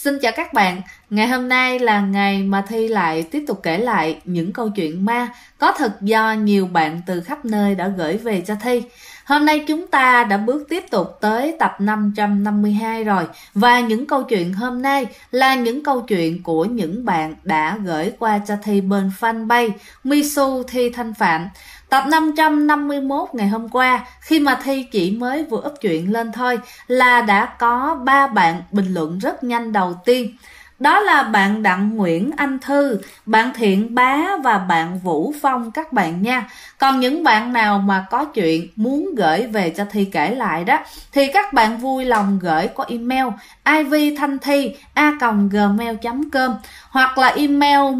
Xin chào các bạn, ngày hôm nay là ngày mà Thi lại tiếp tục kể lại những câu chuyện ma có thật do nhiều bạn từ khắp nơi đã gửi về cho Thi. Hôm nay chúng ta đã bước tiếp tục tới tập 552 rồi, và những câu chuyện hôm nay là những câu chuyện của những bạn đã gửi qua cho Thi bên fanpage Misu Thi Thanh Phạm. Tập 551 ngày hôm qua, khi mà Thi chỉ mới vừa up chuyện lên thôi là đã có 3 bạn bình luận rất nhanh đầu tiên. Đó là bạn Đặng Nguyễn Anh Thư, bạn Thiện Bá và bạn Vũ Phong các bạn nha. Còn những bạn nào mà có chuyện muốn gửi về cho Thi kể lại đó thì các bạn vui lòng gửi qua email ivthanthi@gmail.com hoặc là email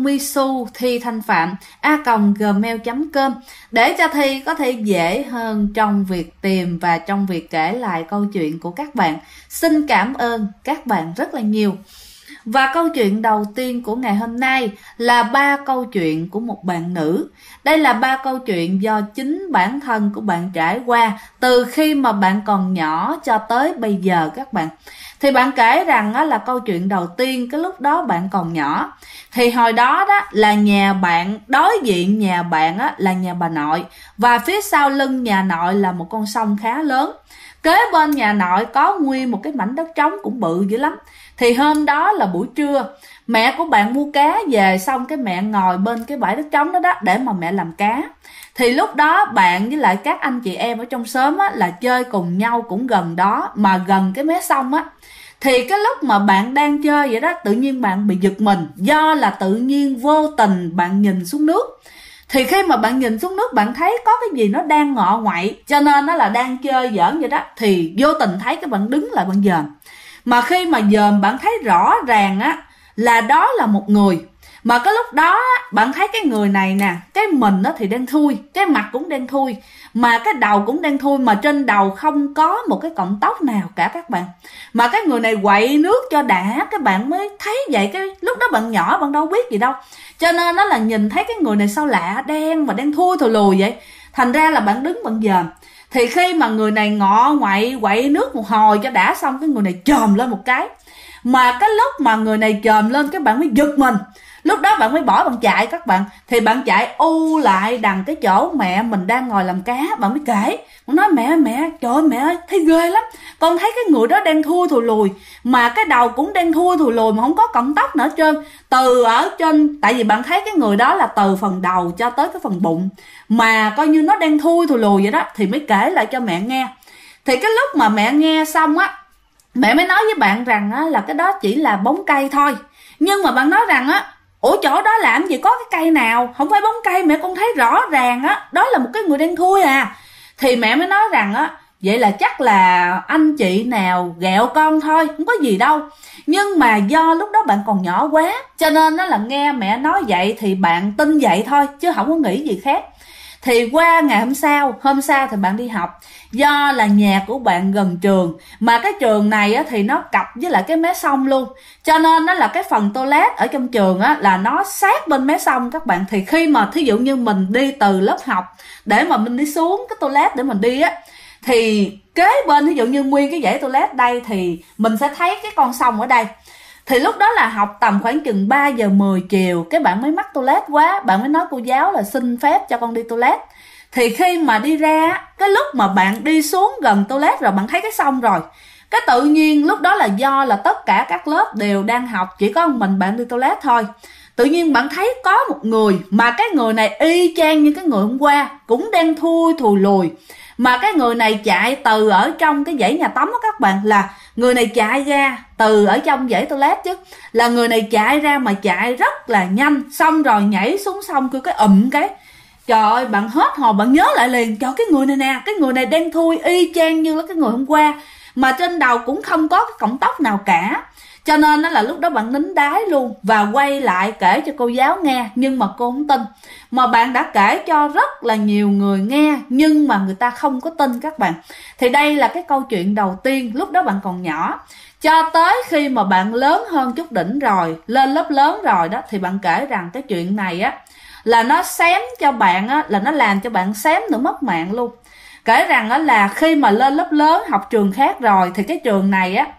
misuthitanhpham@gmail.com để cho Thi có thể dễ hơn trong việc tìm và trong việc kể lại câu chuyện của các bạn. Xin cảm ơn các bạn rất là nhiều. Và câu chuyện đầu tiên của ngày hôm nay là 3 câu chuyện của một bạn nữ. Đây là 3 câu chuyện do chính bản thân của bạn trải qua từ khi mà bạn còn nhỏ cho tới bây giờ các bạn. Thì bạn kể rằng là câu chuyện đầu tiên cái lúc đó bạn còn nhỏ. Thì hồi đó là nhà bạn, đối diện nhà bạn là nhà bà nội, và phía sau lưng nhà nội là một con sông khá lớn. Kế bên nhà nội có nguyên một cái mảnh đất trống cũng bự dữ lắm. Thì hôm đó là buổi trưa, mẹ của bạn mua cá về, xong cái mẹ ngồi bên cái bãi đất trống đó để mà mẹ làm cá. Thì lúc đó bạn với lại các anh chị em ở trong xóm là chơi cùng nhau cũng gần đó, mà gần cái mé sông á. Thì cái lúc mà bạn đang chơi vậy đó, tự nhiên bạn bị giật mình, do là tự nhiên vô tình bạn nhìn xuống nước. Thì khi mà bạn nhìn xuống nước, bạn thấy có cái gì nó đang ngọ ngoại, cho nên nó là đang chơi giỡn vậy đó. Thì vô tình thấy cái bạn đứng lại bạn dòm. Mà khi mà dòm bạn thấy rõ ràng là đó là một người. Mà cái lúc đó bạn thấy cái người này nè, cái mình thì đen thui, cái mặt cũng đen thui, mà cái đầu cũng đen thui, mà trên đầu không có một cái cọng tóc nào cả các bạn. Mà cái người này quậy nước cho đã, các bạn mới thấy vậy. Cái lúc đó bạn nhỏ, bạn đâu biết gì đâu, cho nên nó là nhìn thấy cái người này sao lạ, đen và đen thui thù lùi vậy. Thành ra là bạn đứng bạn dòm. Thì khi mà người này ngọ ngoại quậy nước một hồi cho đã xong, cái người này chồm lên một cái. Mà cái lúc mà người này chồm lên, cái bạn mới giật mình. Lúc đó bạn mới bỏ bạn chạy các bạn. Thì bạn chạy lại đằng cái chỗ mẹ mình đang ngồi làm cá. Bạn mới kể, bạn nói mẹ trời ơi mẹ ơi, thấy ghê lắm. Con thấy cái người đó đen thui thù lùi, mà cái đầu cũng đen thui thù lùi, mà không có cọng tóc nữa trơn. Từ ở trên, tại vì bạn thấy cái người đó là từ phần đầu cho tới cái phần bụng, mà coi như nó đen thui thù lùi vậy đó. Thì mới kể lại cho mẹ nghe. Thì cái lúc mà mẹ nghe xong mẹ mới nói với bạn rằng là cái đó chỉ là bóng cây thôi. Nhưng mà bạn nói rằng ủa chỗ đó làm gì có cái cây nào, không phải bóng cây, mẹ con thấy rõ ràng đó là một cái người đen thui à. Thì mẹ mới nói rằng vậy là chắc là anh chị nào ghẹo con thôi, không có gì đâu. Nhưng mà do lúc đó bạn còn nhỏ quá, cho nên là nghe mẹ nói vậy thì bạn tin vậy thôi, chứ không có nghĩ gì khác. Thì qua ngày hôm sau thì bạn đi học. Do là nhà của bạn gần trường, mà cái trường này thì nó cặp với lại cái mé sông luôn, cho nên nó là cái phần toilet ở trong trường là nó sát bên mé sông các bạn. Thì khi mà thí dụ như mình đi từ lớp học để mà mình đi xuống cái toilet để mình đi thì kế bên thí dụ như nguyên cái dãy toilet đây thì mình sẽ thấy cái con sông ở đây. Thì lúc đó là học tầm khoảng chừng 3 giờ 10 chiều, cái bạn mới mắc toilet quá, bạn mới nói cô giáo là xin phép cho con đi toilet. Thì khi mà đi ra, cái lúc mà bạn đi xuống gần toilet rồi, bạn thấy cái sông rồi, cái tự nhiên lúc đó là do là tất cả các lớp đều đang học, chỉ có mình bạn đi toilet thôi. Tự nhiên bạn thấy có một người, mà cái người này y chang như cái người hôm qua, cũng đen thui thùi lùi. Mà cái người này chạy từ ở trong cái dãy nhà tắm đó các bạn, là người này chạy ra từ ở trong dãy toilet chứ, là người này chạy ra mà chạy rất là nhanh, xong rồi nhảy xuống sông cứ cái cái. Trời ơi, bạn hết hồn, bạn nhớ lại liền, trời cái người này nè, cái người này đen thui y chang như là cái người hôm qua, mà trên đầu cũng không có cái cọng tóc nào cả. Cho nên là lúc đó bạn nín đái luôn, và quay lại kể cho cô giáo nghe, nhưng mà cô không tin. Mà bạn đã kể cho rất là nhiều người nghe, nhưng mà người ta không có tin các bạn. Thì đây là cái câu chuyện đầu tiên, lúc đó bạn còn nhỏ. Cho tới khi mà bạn lớn hơn chút đỉnh rồi, lên lớp lớn rồi đó, thì bạn kể rằng cái chuyện này là nó xém cho bạn là nó làm cho bạn xém nữa mất mạng luôn. Kể rằng là khi mà lên lớp lớn học trường khác rồi, thì cái trường này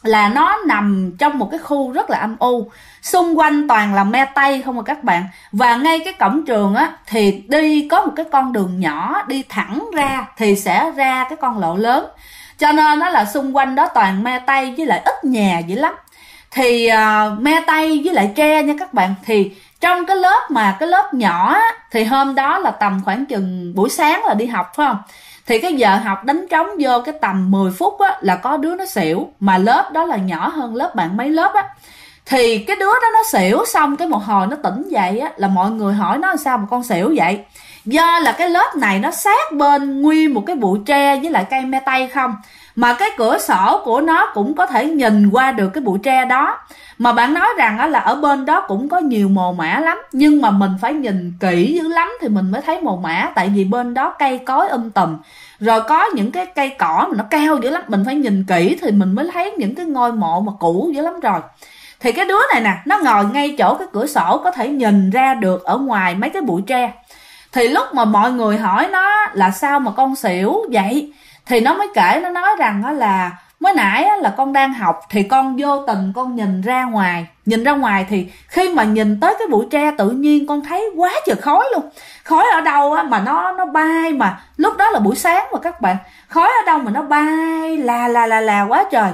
là nó nằm trong một cái khu rất là âm u, xung quanh toàn là me tây không à các bạn. Và ngay cái cổng trường á thì đi có một cái con đường nhỏ đi thẳng ra thì sẽ ra cái con lộ lớn, cho nên nó là xung quanh đó toàn me tây với lại ít nhà dữ lắm. Thì me tây với lại tre nha các bạn. Thì trong cái lớp nhỏ á, thì hôm đó là tầm khoảng chừng buổi sáng là đi học phải không, thì cái giờ học đánh trống vô cái tầm 10 phút á là có đứa nó xỉu, mà lớp đó là nhỏ hơn lớp bạn mấy lớp á. Thì cái đứa đó nó xỉu xong cái một hồi nó tỉnh dậy á, là mọi người hỏi nó sao mà con xỉu vậy. Do là cái lớp này nó sát bên nguyên một cái bụi tre với lại cây me tây không, mà cái cửa sổ của nó cũng có thể nhìn qua được cái bụi tre đó. Mà bạn nói rằng á, là ở bên đó cũng có nhiều mồ mả lắm, nhưng mà mình phải nhìn kỹ dữ lắm thì mình mới thấy mồ mả. Tại vì bên đó cây cối tùm, rồi có những cái cây cỏ mà nó cao dữ lắm, mình phải nhìn kỹ thì mình mới thấy những cái ngôi mộ mà cũ dữ lắm rồi. Thì cái đứa này nè, nó ngồi ngay chỗ cái cửa sổ có thể nhìn ra được ở ngoài mấy cái bụi tre. Thì lúc mà mọi người hỏi nó là sao mà con xỉu vậy, thì nó mới kể, nó nói rằng là mới nãy là con đang học thì con vô tình con nhìn ra ngoài thì khi mà nhìn tới cái bụi tre tự nhiên con thấy quá trời khói luôn. Khói ở đâu á mà nó bay, mà lúc đó là buổi sáng mà các bạn, khói ở đâu mà nó bay là quá trời.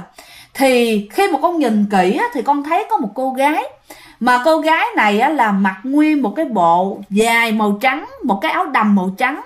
Thì khi mà con nhìn kỹ á, thì con thấy có một cô gái, mà cô gái này á, là mặc nguyên một cái bộ dài màu trắng, một cái áo đầm màu trắng,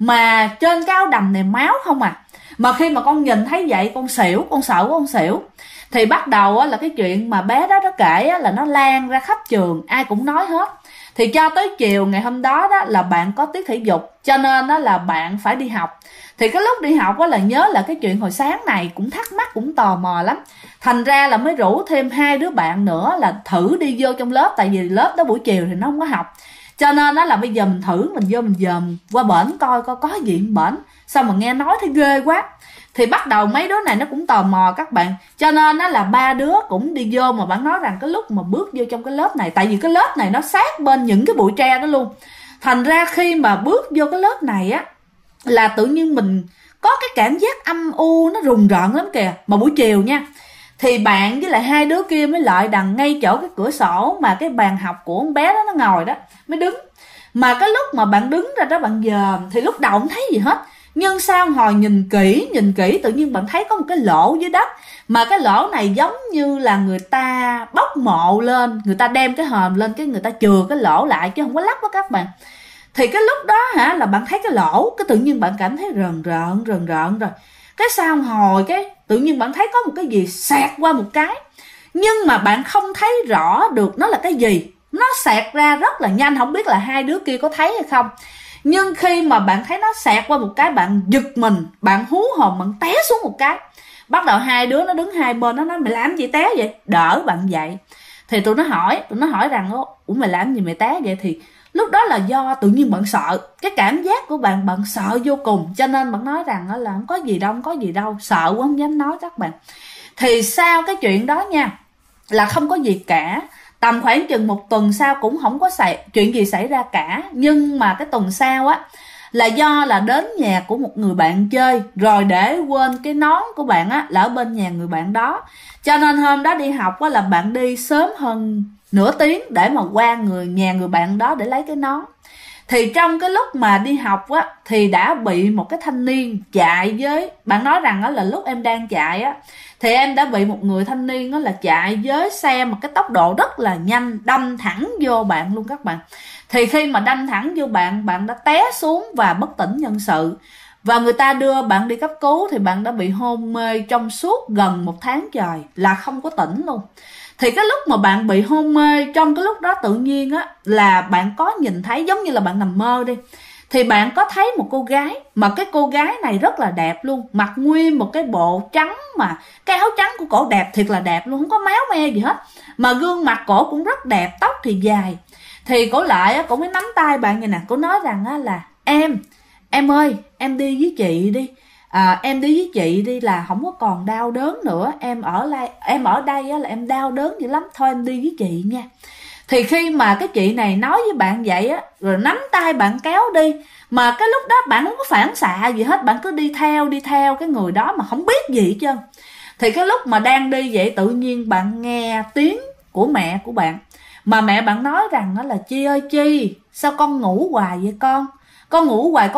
mà trên cái áo đầm này máu không à. Mà khi mà con nhìn thấy vậy con xỉu, con sợ con xỉu. Thì bắt đầu á, là cái chuyện mà bé đó nó kể á, là nó lan ra khắp trường, ai cũng nói hết. Thì cho tới chiều ngày hôm đó đó là bạn có tiết thể dục, cho nên đó là bạn phải đi học. Thì cái lúc đi học á, là nhớ là cái chuyện hồi sáng này cũng thắc mắc, cũng tò mò lắm. Thành ra là mới rủ thêm 2 đứa bạn nữa là thử đi vô trong lớp. Tại vì lớp đó buổi chiều thì nó không có học, cho nên đó là bây giờ mình thử, mình vô mình dòm qua bển coi có gì bển. Sao mà nghe nói thấy ghê quá. Thì bắt đầu mấy đứa này nó cũng tò mò các bạn, cho nên đó là 3 đứa cũng đi vô. Mà bạn nói rằng cái lúc mà bước vô trong cái lớp này, tại vì cái lớp này nó sát bên những cái bụi tre đó luôn, thành ra khi mà bước vô cái lớp này á là tự nhiên mình có cái cảm giác âm u, nó rùng rợn lắm kìa. Mà buổi chiều nha, thì bạn với lại 2 đứa kia mới lại đằng ngay chỗ cái cửa sổ mà cái bàn học của con bé đó nó ngồi đó mới đứng. Mà cái lúc mà bạn đứng ra đó bạn dòm thì lúc đầu không thấy gì hết, nhưng sau hồi nhìn kỹ tự nhiên bạn thấy có một cái lỗ dưới đất. Mà cái lỗ này giống như là người ta bóc mộ lên, người ta đem cái hòm lên cái người ta chừa cái lỗ lại chứ không có lắp đó các bạn. Thì cái lúc đó là bạn thấy cái lỗ, cái tự nhiên bạn cảm thấy rờn rợn rồi. Cái sau hồi cái tự nhiên bạn thấy có một cái gì xẹt qua một cái, nhưng mà bạn không thấy rõ được nó là cái gì. Nó xẹt ra rất là nhanh, không biết là 2 đứa kia có thấy hay không. Nhưng khi mà bạn thấy nó xẹt qua một cái, bạn giật mình, bạn hú hồn, bạn té xuống một cái. Bắt đầu 2 đứa nó đứng hai bên, nó nói mày làm gì té vậy, đỡ bạn dậy. Thì tụi nó hỏi rằng ủa mày làm gì mày té vậy. Thì lúc đó là do tự nhiên bạn sợ, cái cảm giác của bạn sợ vô cùng, cho nên bạn nói rằng là không có gì đâu, sợ quá không dám nói các bạn. Thì sau cái chuyện đó nha, là không có gì cả. Tầm khoảng chừng 1 tuần sau cũng không có chuyện gì xảy ra cả. Nhưng mà cái tuần sau á, là do là đến nhà của một người bạn chơi, rồi để quên cái nón của bạn á là ở bên nhà người bạn đó. Cho nên hôm đó đi học á là bạn đi sớm hơn nửa tiếng để mà qua nhà người bạn đó để lấy cái nón. Thì trong cái lúc mà đi học á thì đã bị một cái thanh niên chạy với, bạn nói rằng á là lúc em đang chạy á thì em đã bị một người thanh niên á là chạy với xe một cái tốc độ rất là nhanh, đâm thẳng vô bạn luôn các bạn. Thì khi mà đâm thẳng vô bạn, bạn đã té xuống và bất tỉnh nhân sự. Và người ta đưa bạn đi cấp cứu thì bạn đã bị hôn mê trong suốt gần 1 tháng trời, là không có tỉnh luôn. Thì cái lúc mà bạn bị hôn mê, trong cái lúc đó tự nhiên á là bạn có nhìn thấy, giống như là bạn nằm mơ đi, thì bạn có thấy một cô gái, mà cái cô gái này rất là đẹp luôn, mặc nguyên một cái bộ trắng, mà cái áo trắng của cổ đẹp thiệt là đẹp luôn, không có máu me gì hết, mà gương mặt cổ cũng rất đẹp, tóc thì dài. Thì cổ lại cổ mới nắm tay bạn vậy nè, cổ nói rằng á là em ơi, em đi với chị đi, em đi với chị đi là không có còn đau đớn nữa, em ở đây á là em đau đớn dữ lắm, thôi em đi với chị nha. Thì khi mà cái chị này nói với bạn vậy á, rồi nắm tay bạn kéo đi, mà cái lúc đó bạn không có phản xạ gì hết, bạn cứ đi theo cái người đó mà không biết gì hết trơn. Thì cái lúc mà đang đi vậy tự nhiên bạn nghe tiếng của mẹ của bạn, mà mẹ bạn nói rằng đó là Chi ơi Chi, sao con ngủ hoài vậy con ngủ hoài,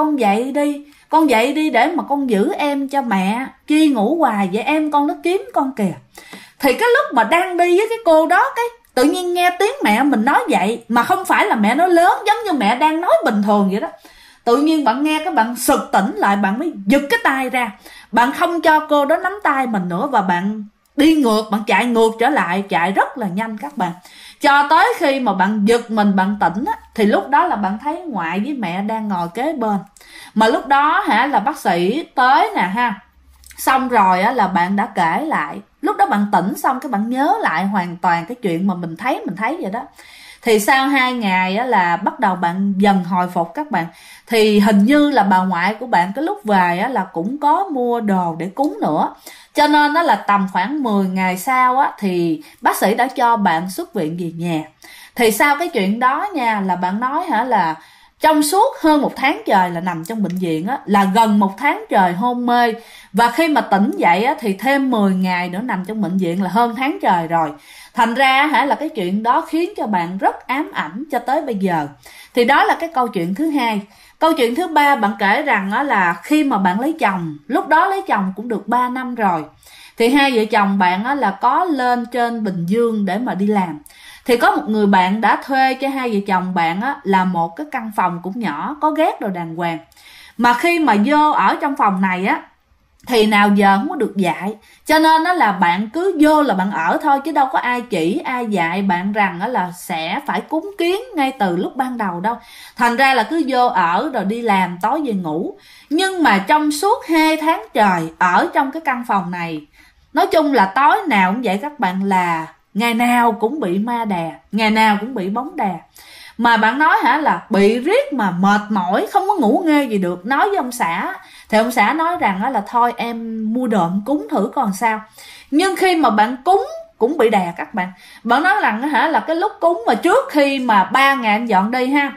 con dậy đi để mà con giữ em cho mẹ, Chi ngủ hoài vậy em con nó kiếm con kìa. Thì cái lúc mà đang đi với cái cô đó, cái tự nhiên nghe tiếng mẹ mình nói vậy, mà không phải là mẹ nói lớn giống như mẹ đang nói bình thường vậy đó. Tự nhiên bạn nghe cái bạn sực tỉnh lại, bạn mới giật cái tay ra, bạn không cho cô đó nắm tay mình nữa, và bạn đi ngược, bạn chạy ngược trở lại, chạy rất là nhanh các bạn. Cho tới khi mà bạn giật mình, bạn tỉnh á, thì lúc đó là bạn thấy ngoại với mẹ đang ngồi kế bên. Mà lúc đó là bác sĩ tới nè ha. Xong rồi á, là bạn đã kể lại, lúc đó bạn tỉnh xong cái bạn nhớ lại hoàn toàn cái chuyện mà mình thấy vậy đó. Thì sau 2 ngày á, là bắt đầu bạn dần hồi phục các bạn. Thì hình như là bà ngoại của bạn cái lúc về á, là cũng có mua đồ để cúng nữa. Cho nên đó là tầm khoảng 10 ngày sau á, thì bác sĩ đã cho bạn xuất viện về nhà. Thì sau cái chuyện đó nha, là bạn nói là trong suốt hơn 1 tháng trời là nằm trong bệnh viện á, là gần 1 tháng trời hôn mê. Và khi mà tỉnh dậy á, thì thêm 10 ngày nữa nằm trong bệnh viện, là hơn tháng trời rồi. Thành ra là cái chuyện đó khiến cho bạn rất ám ảnh cho tới bây giờ. Thì đó là cái câu chuyện thứ hai. Câu chuyện thứ ba, bạn kể rằng á, là khi mà bạn lấy chồng, lúc đó lấy chồng cũng được 3 năm rồi, thì hai vợ chồng bạn á, là có lên trên Bình Dương để mà đi làm. Thì có một người bạn đã thuê cho hai vợ chồng bạn á, là một cái căn phòng cũng nhỏ, có gác đồ đàng hoàng. Mà khi mà vô ở trong phòng này á, thì nào giờ không có được dạy, cho nên đó là bạn cứ vô là bạn ở thôi, chứ đâu có ai chỉ ai dạy bạn rằng đó là sẽ phải cúng kiến ngay từ lúc ban đầu đâu. Thành ra là cứ vô ở rồi đi làm, tối về ngủ. Nhưng mà trong suốt 2 tháng trời ở trong cái căn phòng này, nói chung là tối nào cũng vậy các bạn, là ngày nào cũng bị ma đè, ngày nào cũng bị bóng đè. Mà bạn nói là bị riết mà mệt mỏi, không có ngủ nghe gì được. Nói với ông xã, thì ông xã nói rằng là thôi em mua độm cúng thử còn sao. Nhưng khi mà bạn cúng cũng bị đè các bạn. Bạn nói rằng là cái lúc cúng mà trước khi mà 3 ngày anh dọn đi ha,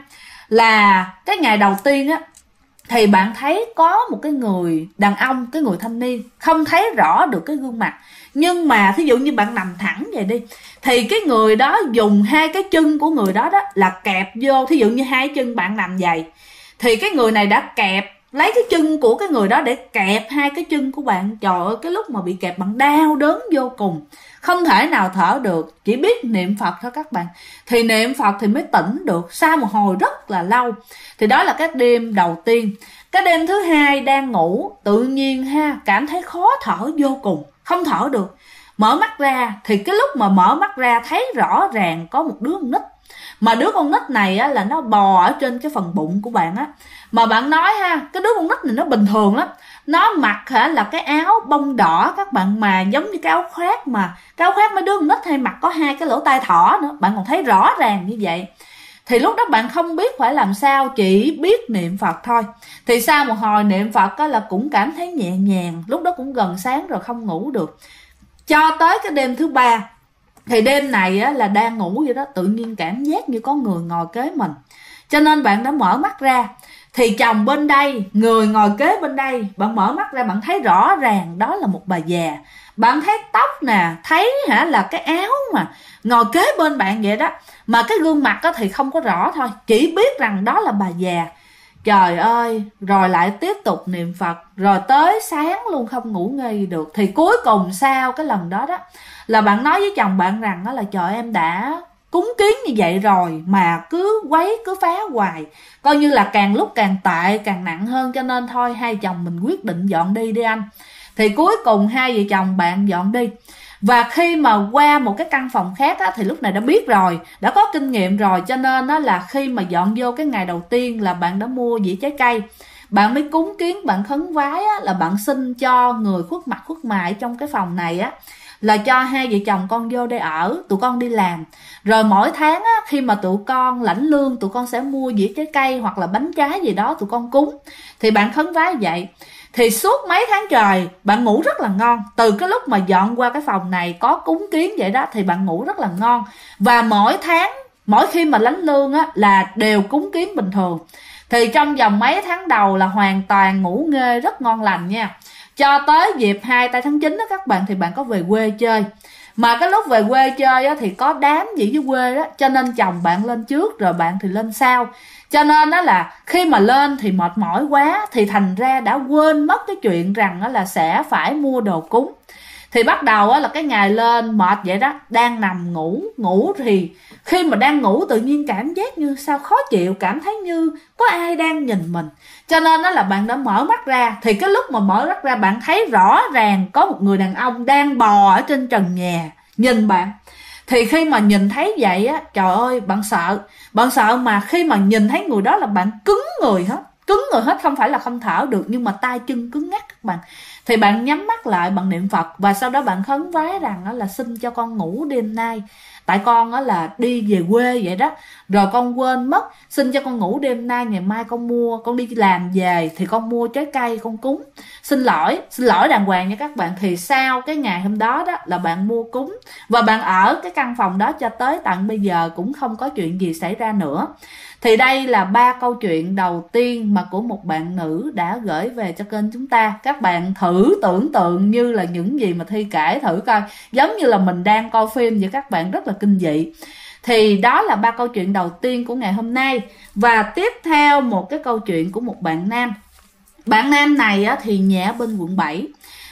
là cái ngày đầu tiên á, thì bạn thấy có một cái người đàn ông, cái người thanh niên, không thấy rõ được cái gương mặt. Nhưng mà thí dụ như bạn nằm thẳng vậy đi, thì cái người đó dùng 2 cái chân của người đó là kẹp vô. Thí dụ như 2 chân bạn nằm vậy, thì cái người này đã kẹp lấy cái chân của cái người đó để kẹp 2 cái chân của bạn. Trời ơi, cái lúc mà bị kẹp bạn đau đớn vô cùng, không thể nào thở được, chỉ biết niệm Phật thôi các bạn. Thì niệm Phật thì mới tỉnh được, sau một hồi rất là lâu. Thì đó là cái đêm đầu tiên. Cái đêm thứ hai đang ngủ, tự nhiên cảm thấy khó thở vô cùng, không thở được. Mở mắt ra, thì cái lúc mà mở mắt ra thấy rõ ràng có một đứa con nít. Mà đứa con nít này á, là nó bò ở trên cái phần bụng của bạn á. Mà bạn nói cái đứa con nít này nó bình thường lắm. Nó mặc là cái áo bông đỏ các bạn, mà giống như cái áo khoác, mà cái áo khoác mấy đứa con nít hay mặc có 2 cái lỗ tai thỏ nữa. Bạn còn thấy rõ ràng như vậy. Thì lúc đó bạn không biết phải làm sao, chỉ biết niệm Phật thôi. Thì sau một hồi niệm Phật á, là cũng cảm thấy nhẹ nhàng. Lúc đó cũng gần sáng rồi, không ngủ được. Cho tới cái đêm thứ 3, thì đêm này á, là đang ngủ vậy đó, tự nhiên cảm giác như có người ngồi kế mình. Cho nên bạn đã mở mắt ra, thì chồng bên đây, người ngồi kế bên đây. Bạn mở mắt ra, bạn thấy rõ ràng đó là một bà già. Bạn thấy tóc nè, thấy là cái áo mà ngồi kế bên bạn vậy đó. Mà cái gương mặt thì không có rõ thôi, chỉ biết rằng đó là bà già. Trời ơi, rồi lại tiếp tục niệm Phật, rồi tới sáng luôn không ngủ nghe gì được. Thì cuối cùng sau cái lần đó đó, là bạn nói với chồng bạn rằng đó là trời em đã cúng kiến như vậy rồi mà cứ quấy cứ phá hoài, coi như là càng lúc càng tệ, càng nặng hơn. Cho nên thôi hai chồng mình quyết định dọn đi anh. Thì cuối cùng hai vợ chồng bạn dọn đi. Và khi mà qua một cái căn phòng khác á, thì lúc này đã biết rồi, đã có kinh nghiệm rồi. Cho nên đó là khi mà dọn vô cái ngày đầu tiên là bạn đã mua dĩa trái cây. Bạn mới cúng kiến, bạn khấn vái á, là bạn xin cho người khuất mặt khuất mày trong cái phòng này á, là cho hai vợ chồng con vô đây ở, tụi con đi làm. Rồi mỗi tháng á, khi mà tụi con lãnh lương, tụi con sẽ mua dĩa trái cây hoặc là bánh trái gì đó tụi con cúng. Thì bạn khấn vái vậy. Thì suốt mấy tháng trời bạn ngủ rất là ngon. Từ cái lúc mà dọn qua cái phòng này có cúng kiến vậy đó, thì bạn ngủ rất là ngon. Và mỗi tháng, mỗi khi mà lãnh lương á, là đều cúng kiến bình thường. Thì trong vòng mấy tháng đầu là hoàn toàn ngủ nghê rất ngon lành nha. cho tới dịp 2 tây tháng 9 đó các bạn, thì bạn có về quê chơi. Mà cái lúc về quê chơi á, thì có đám gì dưới quê đó, cho nên chồng bạn lên trước rồi bạn thì lên sau. Cho nên đó là khi mà lên thì mệt mỏi quá, thì thành ra đã quên mất cái chuyện rằng đó là sẽ phải mua đồ cúng. Thì bắt đầu á, là cái ngày lên mệt vậy đó, đang nằm ngủ thì khi mà đang ngủ tự nhiên cảm giác như sao khó chịu, cảm thấy như có ai đang nhìn mình. Cho nên đó là bạn đã mở mắt ra, thì cái lúc mà mở mắt ra bạn thấy rõ ràng có một người đàn ông đang bò ở trên trần nhà nhìn bạn. Thì khi mà nhìn thấy vậy á, trời ơi bạn sợ mà khi mà nhìn thấy người đó là bạn cứng người hết, không phải là không thở được nhưng mà tay chân cứng ngắc các bạn. Thì bạn nhắm mắt lại, bạn niệm Phật và sau đó bạn khấn vái rằng đó là xin cho con ngủ đêm nay, tại con đó là đi về quê vậy đó, rồi con quên mất, xin cho con ngủ đêm nay, ngày mai con đi làm về thì con mua trái cây con cúng, xin lỗi đàng hoàng nha các bạn. Thì sau cái ngày hôm đó đó là bạn mua cúng và bạn ở cái căn phòng đó cho tới tận bây giờ cũng không có chuyện gì xảy ra nữa. Thì đây là 3 câu chuyện đầu tiên mà của một bạn nữ đã gửi về cho kênh chúng ta. Các bạn thử tưởng tượng như là những gì mà Thi kể thử coi, giống như là mình đang coi phim vậy các bạn, rất là kinh dị. Thì đó là 3 câu chuyện đầu tiên của ngày hôm nay. Và tiếp theo một cái câu chuyện của một bạn nam. Bạn nam này á, thì nhà ở bên quận 7.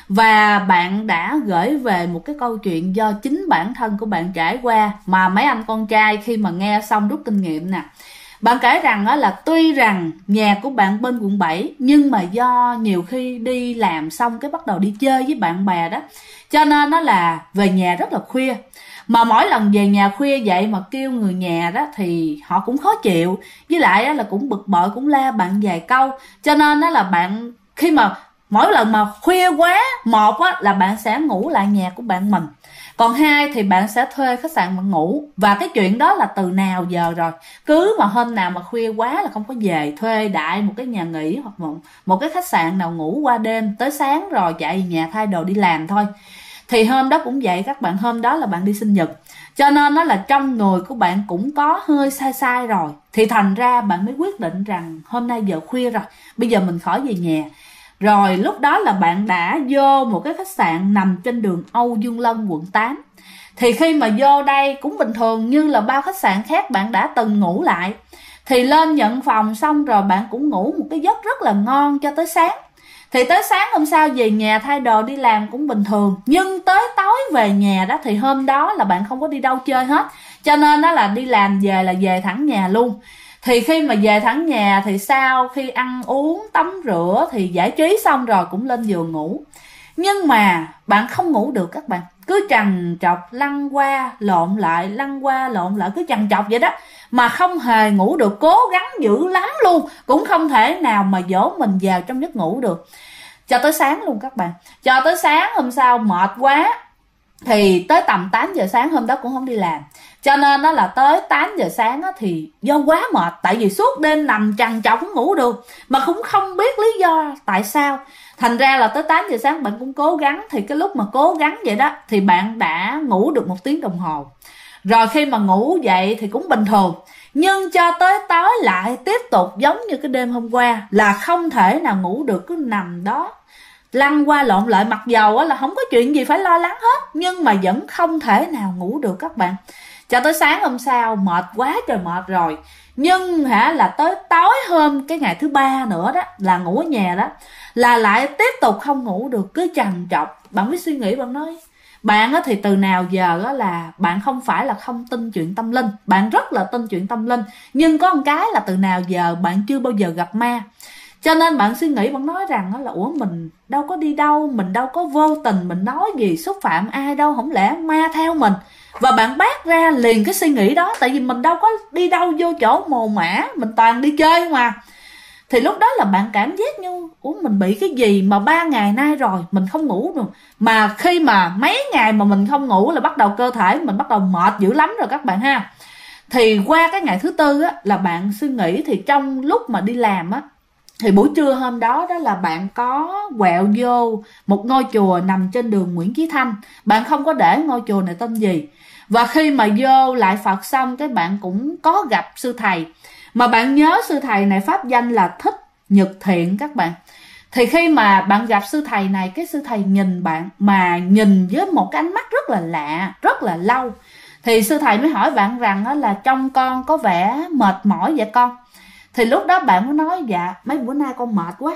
Và bạn đã gửi về một cái câu chuyện do chính bản thân của bạn trải qua, mà mấy anh con trai khi mà nghe xong rút kinh nghiệm nè. Bạn kể rằng đó là tuy rằng nhà của bạn bên quận 7 nhưng mà do nhiều khi đi làm xong cái bắt đầu đi chơi với bạn bè đó, cho nên nó là về nhà rất là khuya. Mà mỗi lần về nhà khuya vậy mà kêu người nhà đó thì họ cũng khó chịu, với lại là cũng bực bội, cũng la bạn vài câu. Cho nên đó là bạn khi mà mỗi lần mà khuya quá, một á, là bạn sẽ ngủ lại nhà của bạn mình, còn hai thì bạn sẽ thuê khách sạn bạn ngủ. Và cái chuyện đó là từ nào giờ rồi, cứ mà hôm nào mà khuya quá là không có về, thuê đại một cái nhà nghỉ hoặc một cái khách sạn nào ngủ qua đêm tới sáng rồi chạy về nhà thay đồ đi làm thôi. Thì hôm đó cũng vậy các bạn, hôm đó là bạn đi sinh nhật, cho nên nó là trong người của bạn cũng có hơi sai rồi. Thì thành ra bạn mới quyết định rằng hôm nay giờ khuya rồi, bây giờ mình khỏi về nhà. Rồi lúc đó là bạn đã vô một cái khách sạn nằm trên đường Âu Dương Lân quận 8. Thì khi mà vô đây cũng bình thường như là bao khách sạn khác bạn đã từng ngủ lại. Thì lên nhận phòng xong rồi bạn cũng ngủ một cái giấc rất là ngon cho tới sáng. Thì tới sáng hôm sau về nhà thay đồ đi làm cũng bình thường. Nhưng tới tối về nhà đó thì hôm đó là bạn không có đi đâu chơi hết, cho nên đó là đi làm về là về thẳng nhà luôn. Thì khi mà về thẳng nhà thì sau khi ăn uống tắm rửa thì giải trí xong rồi cũng lên giường ngủ. Nhưng mà bạn không ngủ được các bạn, cứ trằn trọc lăn qua lộn lại cứ trằn trọc vậy đó, mà không hề ngủ được, cố gắng dữ lắm luôn cũng không thể nào mà dỗ mình vào trong giấc ngủ được. Cho tới sáng luôn các bạn, cho tới sáng hôm sau mệt quá thì tới tầm 8 giờ sáng, hôm đó cũng không đi làm, cho nên đó là tới 8 giờ sáng á, thì do quá mệt, tại vì suốt đêm nằm trằn trọc không ngủ được mà cũng không biết lý do tại sao. Thành ra là tới 8 giờ sáng bạn cũng cố gắng. Thì cái lúc mà cố gắng vậy đó thì bạn đã ngủ được 1 tiếng đồng hồ. Rồi khi mà ngủ dậy thì cũng bình thường, nhưng cho tới tối lại tiếp tục giống như cái đêm hôm qua, là không thể nào ngủ được, cứ nằm đó lăn qua lộn lại, mặc dầu là không có chuyện gì phải lo lắng hết nhưng mà vẫn không thể nào ngủ được các bạn. Cho tới sáng hôm sau mệt quá trời mệt rồi, nhưng là tới tối hôm cái ngày thứ 3 nữa đó là ngủ ở nhà đó là lại tiếp tục không ngủ được, cứ trằn trọc. Bạn mới suy nghĩ, bạn nói bạn thì từ nào giờ là bạn không phải là không tin chuyện tâm linh, bạn rất là tin chuyện tâm linh, nhưng có một cái là từ nào giờ bạn chưa bao giờ gặp ma. Cho nên bạn suy nghĩ, bạn nói rằng là ủa mình đâu có đi đâu, mình đâu có vô tình mình nói gì xúc phạm ai đâu, không lẽ ma theo mình. Và bạn bác ra liền cái suy nghĩ đó, tại vì mình đâu có đi đâu vô chỗ mồ mả, mình toàn đi chơi mà. Thì lúc đó là bạn cảm giác như ủa mình bị cái gì mà 3 ngày nay rồi mình không ngủ được. Mà khi mà mấy ngày mà mình không ngủ là bắt đầu cơ thể mình bắt đầu mệt dữ lắm rồi các bạn ha. Thì qua cái ngày thứ 4 á, là bạn suy nghĩ, thì trong lúc mà đi làm á, thì buổi trưa hôm đó đó là bạn có quẹo vô một ngôi chùa nằm trên đường Nguyễn Chí Thanh. Bạn không có để ngôi chùa này tên gì. Và khi mà vô lại Phật xong cái bạn cũng có gặp sư thầy. Mà bạn nhớ sư thầy này pháp danh là Thích Nhật Thiện các bạn. Thì khi mà bạn gặp sư thầy này, cái sư thầy nhìn bạn mà nhìn với một cái ánh mắt rất là lạ, rất là lâu. Thì sư thầy mới hỏi bạn rằng là trông con có vẻ mệt mỏi vậy con. Thì lúc đó bạn mới nói dạ mấy bữa nay con mệt quá,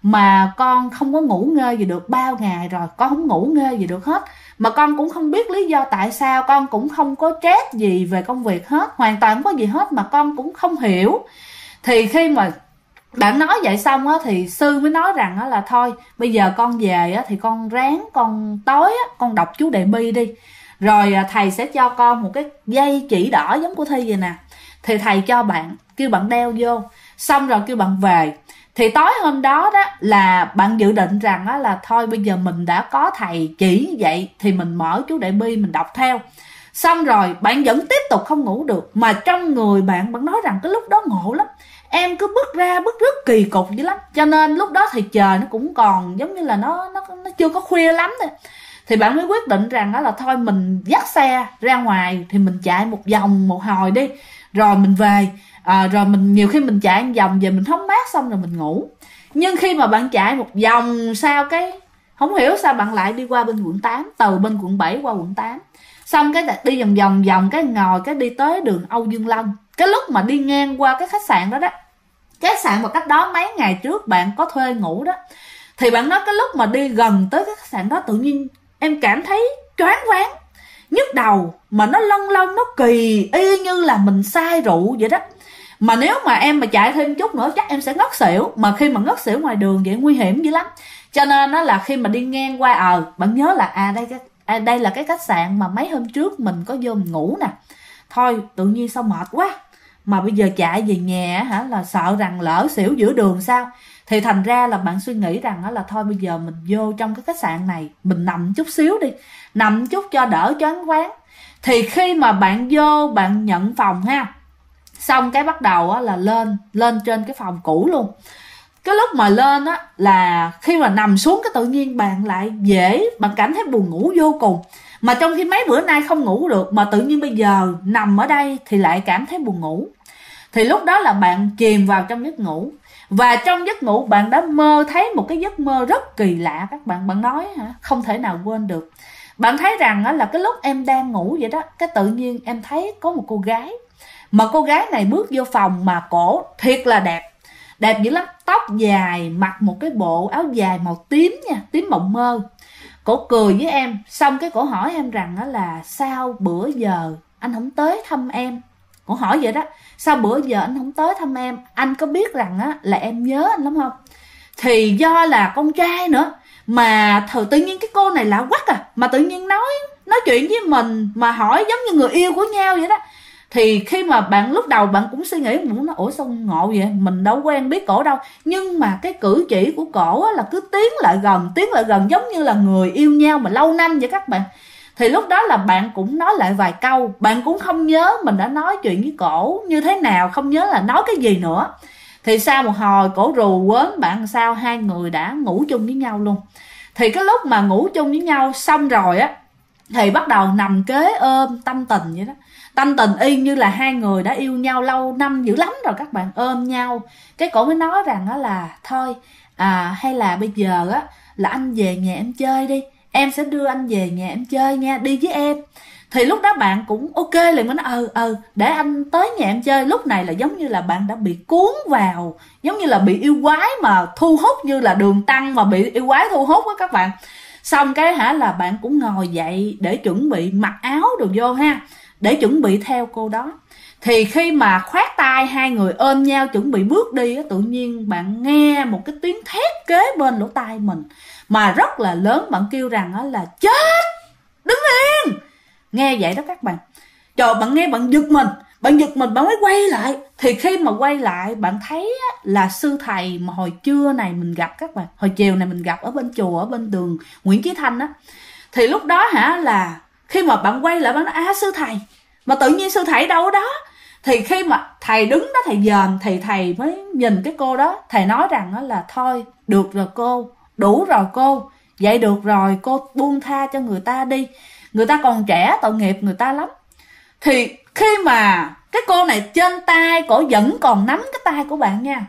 mà con không có ngủ ngơi gì được, 3 ngày rồi con không ngủ ngơi gì được hết, mà con cũng không biết lý do tại sao, con cũng không có stress gì về công việc hết, hoàn toàn không có gì hết mà con cũng không hiểu. Thì khi mà bạn nói vậy xong á, thì sư mới nói rằng á là thôi bây giờ con về á, thì con ráng con tối á, con đọc chú Đại Bi đi, rồi thầy sẽ cho con một cái dây chỉ đỏ giống của Thi vậy nè, thì thầy cho bạn, kêu bạn đeo vô, xong rồi kêu bạn về. Thì tối hôm đó đó là bạn dự định rằng á là thôi bây giờ mình đã có thầy chỉ như vậy thì mình mở chú Đại Bi mình đọc theo. Xong rồi bạn vẫn tiếp tục không ngủ được, mà trong người bạn nói rằng cái lúc đó ngộ lắm, em cứ bước ra bước rất kỳ cục dữ lắm, cho nên lúc đó thì trời nó cũng còn giống như là nó chưa có khuya lắm thôi. Thì bạn mới quyết định rằng đó là thôi mình dắt xe ra ngoài, thì mình chạy một vòng một hồi đi rồi mình về. Rồi mình nhiều khi mình chạy một vòng về mình hóng mát xong rồi mình ngủ. Nhưng khi mà bạn chạy một vòng sao cái không hiểu sao bạn lại đi qua bên quận 8, từ bên quận 7 qua quận 8, xong cái đi vòng vòng cái ngồi cái đi tới đường Âu Dương Lân. Cái lúc mà đi ngang qua cái khách sạn đó đó, cái khách sạn mà cách đó mấy ngày trước bạn có thuê ngủ đó, thì bạn nói cái lúc mà đi gần tới cái khách sạn đó tự nhiên em cảm thấy choáng váng, nhức đầu, mà nó lân lân, nó kỳ y như là mình say rượu vậy đó. Mà nếu mà em mà chạy thêm chút nữa chắc em sẽ ngất xỉu, mà khi mà ngất xỉu ngoài đường vậy nguy hiểm dữ lắm. Cho nên đó là khi mà đi ngang qua bạn nhớ là đây là cái khách sạn mà mấy hôm trước mình có vô mình ngủ nè. Thôi tự nhiên sao mệt quá, mà bây giờ chạy về nhà hả là sợ rằng lỡ xỉu giữa đường sao. Thì thành ra là bạn suy nghĩ rằng là thôi bây giờ mình vô trong cái khách sạn này mình nằm chút xíu đi, nằm chút cho đỡ choáng váng. Thì khi mà bạn vô bạn nhận phòng ha, xong cái bắt đầu á là lên trên cái phòng cũ luôn. Cái lúc mà lên á là khi mà nằm xuống cái tự nhiên bạn lại bạn cảm thấy buồn ngủ vô cùng, mà trong khi mấy bữa nay không ngủ được, mà tự nhiên bây giờ nằm ở đây thì lại cảm thấy buồn ngủ. Thì lúc đó là bạn chìm vào trong giấc ngủ, và trong giấc ngủ bạn đã mơ thấy một cái giấc mơ rất kỳ lạ các bạn. Bạn nói không thể nào quên được. Bạn thấy rằng là cái lúc em đang ngủ vậy đó, cái tự nhiên em thấy có một cô gái, mà cô gái này bước vô phòng mà cổ thiệt là đẹp dữ lắm, tóc dài, mặc một cái bộ áo dài màu tím nha, tím mộng mơ. Cổ cười với em, xong cái cổ hỏi em rằng là sao bữa giờ anh không tới thăm em. Cổ hỏi vậy đó, sao bữa giờ anh không tới thăm em, anh có biết rằng là em nhớ anh lắm không. Thì do là con trai nữa, mà tự nhiên cái cô này lạ quắc mà tự nhiên nói chuyện với mình mà hỏi giống như người yêu của nhau vậy đó. Thì khi mà bạn lúc đầu bạn cũng suy nghĩ, muốn nói ủa sao ngộ vậy, mình đâu quen biết cổ đâu. Nhưng mà cái cử chỉ của cổ là cứ tiến lại gần giống như là người yêu nhau mà lâu năm vậy các bạn. Thì lúc đó là bạn cũng nói lại vài câu, bạn cũng không nhớ mình đã nói chuyện với cổ như thế nào, không nhớ là nói cái gì nữa. Thì sau một hồi cổ rù quến bạn sao hai người đã ngủ chung với nhau luôn. Thì cái lúc mà ngủ chung với nhau xong rồi á, thì bắt đầu nằm kế ôm tâm tình vậy đó. Tâm tình y như là hai người đã yêu nhau lâu năm dữ lắm rồi các bạn, ôm nhau. Cái cổ mới nói rằng đó là thôi hay là bây giờ á là anh về nhà em chơi đi, em sẽ đưa anh về nhà em chơi nha, đi với em. Thì lúc đó bạn cũng ok liền, mới nói để anh tới nhà em chơi. Lúc này là giống như là bạn đã bị cuốn vào, giống như là bị yêu quái mà thu hút, như là Đường Tăng mà bị yêu quái thu hút á các bạn. Xong cái là bạn cũng ngồi dậy để chuẩn bị mặc áo đồ vô ha, để chuẩn bị theo cô đó. Thì khi mà khoát tay hai người ôm nhau chuẩn bị bước đi á, tự nhiên bạn nghe một cái tiếng thét kế bên lỗ tai mình mà rất là lớn. Bạn kêu rằng là chết, đứng yên. Nghe vậy đó các bạn, trời, bạn nghe bạn giật mình bạn mới quay lại. Thì khi mà quay lại bạn thấy là sư thầy mà hồi trưa này mình gặp các bạn, hồi chiều này mình gặp ở bên chùa, ở bên đường Nguyễn Chí Thanh á. Thì lúc đó là khi mà bạn quay lại bạn nói sư thầy, mà tự nhiên sư thầy đâu đó. Thì khi mà thầy đứng đó thầy dòm, thì thầy mới nhìn cái cô đó, thầy nói rằng là thôi được rồi cô, đủ rồi cô, vậy được rồi cô buông tha cho người ta đi, người ta còn trẻ, tội nghiệp người ta lắm. Thì khi mà cái cô này trên tay cổ vẫn còn nắm cái tay của bạn nha,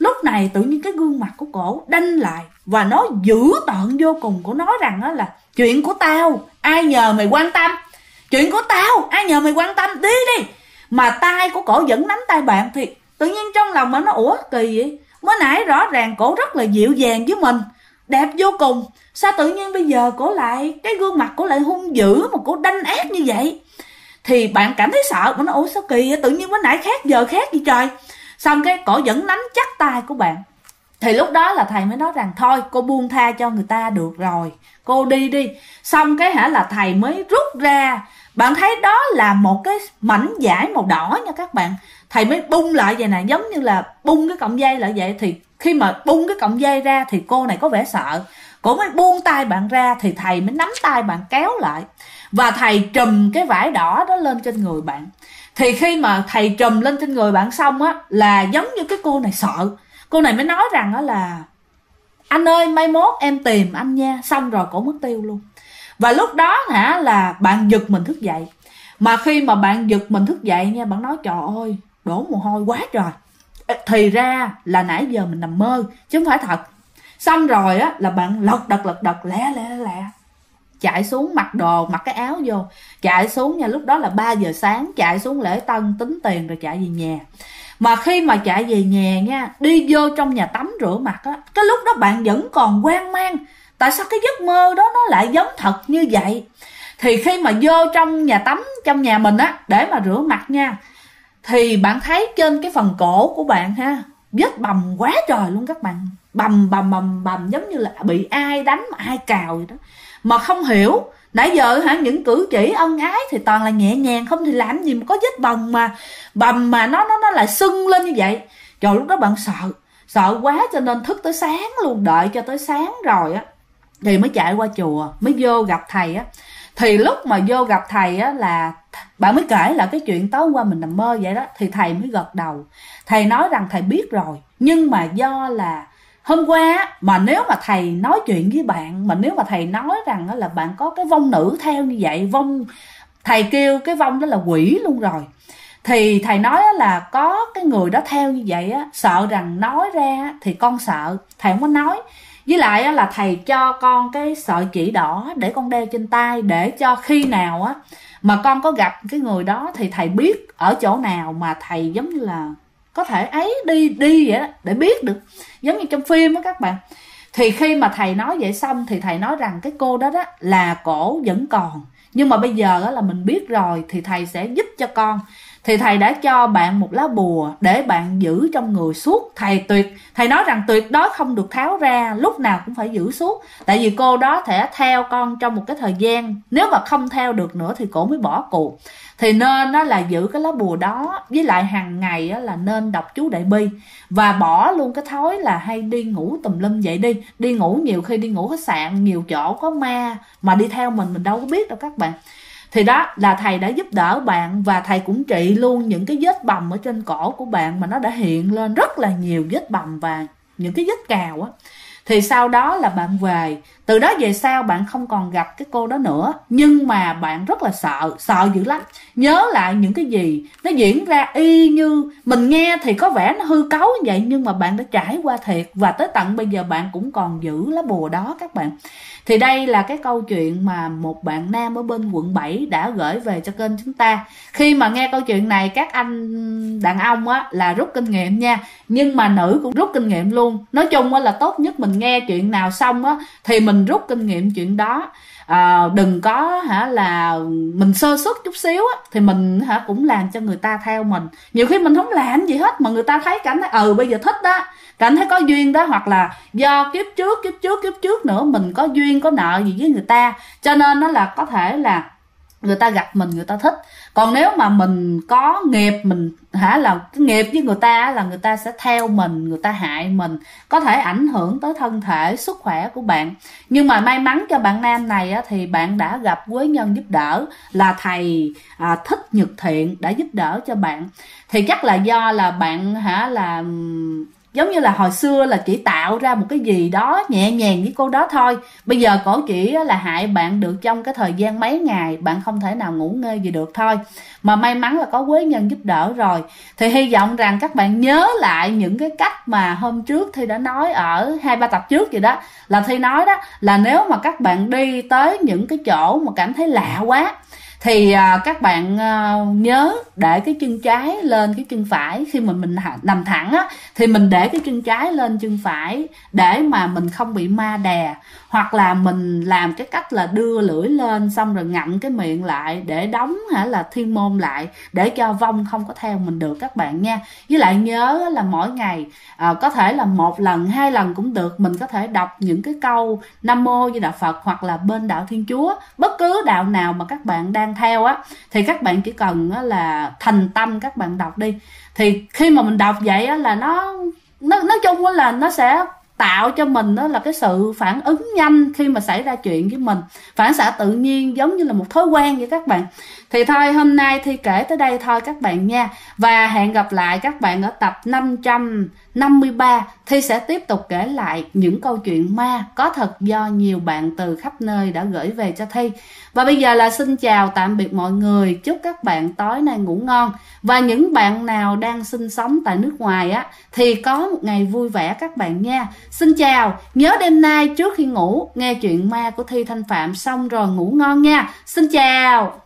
Lúc này tự nhiên cái gương mặt của cổ đanh lại và nó dữ tợn vô cùng. Cổ nói rằng đó là chuyện của tao ai nhờ mày quan tâm, chuyện của tao ai nhờ mày quan tâm, đi đi. Mà tay của cổ vẫn nắm tay bạn. Thì tự nhiên trong lòng mà nó ủa kỳ vậy, mới nãy rõ ràng cổ rất là dịu dàng với mình, đẹp vô cùng, sao tự nhiên bây giờ cổ lại, cái gương mặt cổ lại hung dữ mà cổ đanh ác như vậy. Thì bạn cảm thấy sợ, bạn nói ủa sao kỳ vậy, tự nhiên mới nãy khác giờ khác gì trời. Xong cái cổ vẫn nắm chắc tay của bạn. Thì lúc đó là thầy mới nói rằng thôi cô buông tha cho người ta được rồi, cô đi đi. Xong cái là thầy mới rút ra, bạn thấy đó là một cái mảnh vải màu đỏ nha các bạn. Thầy mới bung lại vậy nè, giống như là bung cái cọng dây lại vậy. Thì khi mà bung cái cọng dây ra thì cô này có vẻ sợ, cô mới buông tay bạn ra. Thì thầy mới nắm tay bạn kéo lại, và thầy trùm cái vải đỏ đó lên trên người bạn. Thì khi mà thầy trùm lên trên người bạn xong á, là giống như cái cô này sợ. Cô này mới nói rằng đó là anh ơi mai mốt em tìm anh nha. Xong rồi cổ mất tiêu luôn. Và lúc đó là bạn giật mình thức dậy. Mà khi mà bạn giật mình thức dậy nha, bạn nói trời ơi đổ mồ hôi quá trời. Thì ra là nãy giờ mình nằm mơ chứ không phải thật. Xong rồi á là bạn lật đật lẹ chạy xuống, mặc đồ, mặc cái áo vô, chạy xuống nha. Lúc đó là 3 giờ sáng, chạy xuống Lễ Tân tính tiền rồi chạy về nhà. Mà khi mà chạy về nhà nha, đi vô trong nhà tắm rửa mặt á, cái lúc đó bạn vẫn còn hoang mang, tại sao cái giấc mơ đó nó lại giống thật như vậy. Thì khi mà vô trong nhà tắm, trong nhà mình á, để mà rửa mặt nha, thì bạn thấy trên cái phần cổ của bạn ha, vết bầm quá trời luôn các bạn. Bầm giống như là bị ai đánh mà ai cào vậy đó. Mà không hiểu, nãy giờ những cử chỉ ân ái thì toàn là nhẹ nhàng, không thì làm gì mà có vết bầm mà nó lại sưng lên như vậy. Trời, lúc đó bạn sợ quá cho nên thức tới sáng luôn, đợi cho tới sáng rồi á thì mới chạy qua chùa, mới vô gặp thầy á. Thì lúc mà vô gặp thầy á là bạn mới kể là cái chuyện tối hôm qua mình nằm mơ vậy đó. Thì thầy mới gật đầu, thầy nói rằng thầy biết rồi, nhưng mà do là hôm qua mà nếu mà thầy nói chuyện với bạn, mà nếu mà thầy nói rằng là bạn có cái vong nữ theo như vậy, thầy kêu cái vong đó là quỷ luôn rồi. Thì thầy nói là có cái người đó theo như vậy á, sợ rằng nói ra thì con sợ, thầy không có nói. Với lại là thầy cho con cái sợi chỉ đỏ để con đeo trên tay, để cho khi nào á mà con có gặp cái người đó thì thầy biết ở chỗ nào, mà thầy giống như là có thể ấy đi vậy đó, để biết được, giống như trong phim đó các bạn. Thì khi mà thầy nói vậy xong thì thầy nói rằng cái cô đó là cổ vẫn còn, nhưng mà bây giờ đó là mình biết rồi thì thầy sẽ giúp cho con. Thì thầy đã cho bạn một lá bùa để bạn giữ trong người suốt. Thầy nói rằng tuyệt đối không được tháo ra, lúc nào cũng phải giữ suốt. Tại vì cô đó sẽ theo con trong một cái thời gian, nếu mà không theo được nữa thì cổ mới bỏ cuộc. Thì nên nó là giữ cái lá bùa đó, với lại hàng ngày là nên đọc chú Đại Bi, và bỏ luôn cái thói là hay đi ngủ tùm lum vậy đi. Đi ngủ nhiều khi đi ngủ khách sạn, nhiều chỗ có ma mà đi theo mình đâu có biết đâu các bạn. Thì đó là thầy đã giúp đỡ bạn, và thầy cũng trị luôn những cái vết bầm ở trên cổ của bạn mà nó đã hiện lên rất là nhiều vết bầm và những cái vết cào á. Thì sau đó là bạn về, từ đó về sau bạn không còn gặp cái cô đó nữa, nhưng mà bạn rất là sợ dữ lắm. Nhớ lại những cái gì nó diễn ra y như mình nghe thì có vẻ nó hư cấu như vậy, nhưng mà bạn đã trải qua thiệt, và tới tận bây giờ bạn cũng còn giữ lá bùa đó các bạn. Thì đây là cái câu chuyện mà một bạn nam ở bên quận 7 đã gửi về cho kênh chúng ta. Khi mà nghe câu chuyện này, các anh đàn ông á là rút kinh nghiệm nha, nhưng mà nữ cũng rút kinh nghiệm luôn. Nói chung á là tốt nhất mình nghe chuyện nào xong á thì mình rút kinh nghiệm chuyện đó. Đừng có là mình sơ suất chút xíu á thì mình cũng làm cho người ta theo mình. Nhiều khi mình không làm gì hết mà người ta thấy cảm thấy bây giờ thích đó, cảm thấy có duyên đó, hoặc là do kiếp trước nữa mình có duyên có nợ gì với người ta, cho nên nó là có thể là người ta gặp mình người ta thích. Còn nếu mà mình có nghiệp, mình là cái nghiệp với người ta là người ta sẽ theo mình, người ta hại mình, có thể ảnh hưởng tới thân thể sức khỏe của bạn. Nhưng mà may mắn cho bạn nam này á, thì bạn đã gặp quý nhân giúp đỡ là thầy Thích Nhật Thiện đã giúp đỡ cho bạn. Thì chắc là do là bạn là giống như là hồi xưa là chỉ tạo ra một cái gì đó nhẹ nhàng với cô đó thôi. Bây giờ cổ chỉ là hại bạn được trong cái thời gian mấy ngày, bạn không thể nào ngủ ngơi gì được thôi. Mà may mắn là có quý nhân giúp đỡ rồi. Thì hy vọng rằng các bạn nhớ lại những cái cách mà hôm trước Thi đã nói ở 2-3 tập trước vậy đó. Là Thi nói đó là nếu mà các bạn đi tới những cái chỗ mà cảm thấy lạ quá thì các bạn nhớ để cái chân trái lên cái chân phải. Khi mà mình nằm thẳng á thì mình để cái chân trái lên chân phải để mà mình không bị ma đè. Hoặc là mình làm cái cách là đưa lưỡi lên xong rồi ngậm cái miệng lại để đóng là thiên môn lại, để cho vong không có theo mình được các bạn nha. Với lại nhớ là mỗi ngày có thể là 1 lần 2 lần cũng được, mình có thể đọc những cái câu Nam Mô Di Đà Phật hoặc là bên đạo Thiên Chúa, bất cứ đạo nào mà các bạn đang theo á, thì các bạn chỉ cần là thành tâm các bạn đọc đi. Thì khi mà mình đọc vậy á là nó nói chung là nó sẽ tạo cho mình đó là cái sự phản ứng nhanh khi mà xảy ra chuyện với mình, phản xạ tự nhiên giống như là một thói quen vậy các bạn. Thì thôi hôm nay Thi kể tới đây thôi các bạn nha. Và hẹn gặp lại các bạn ở tập 553. Thi sẽ tiếp tục kể lại những câu chuyện ma có thật do nhiều bạn từ khắp nơi đã gửi về cho Thi. Và bây giờ là xin chào tạm biệt mọi người. Chúc các bạn tối nay ngủ ngon. Và những bạn nào đang sinh sống tại nước ngoài á thì có một ngày vui vẻ các bạn nha. Xin chào. Nhớ đêm nay trước khi ngủ nghe chuyện ma của Thi Thanh Phạm xong rồi ngủ ngon nha. Xin chào.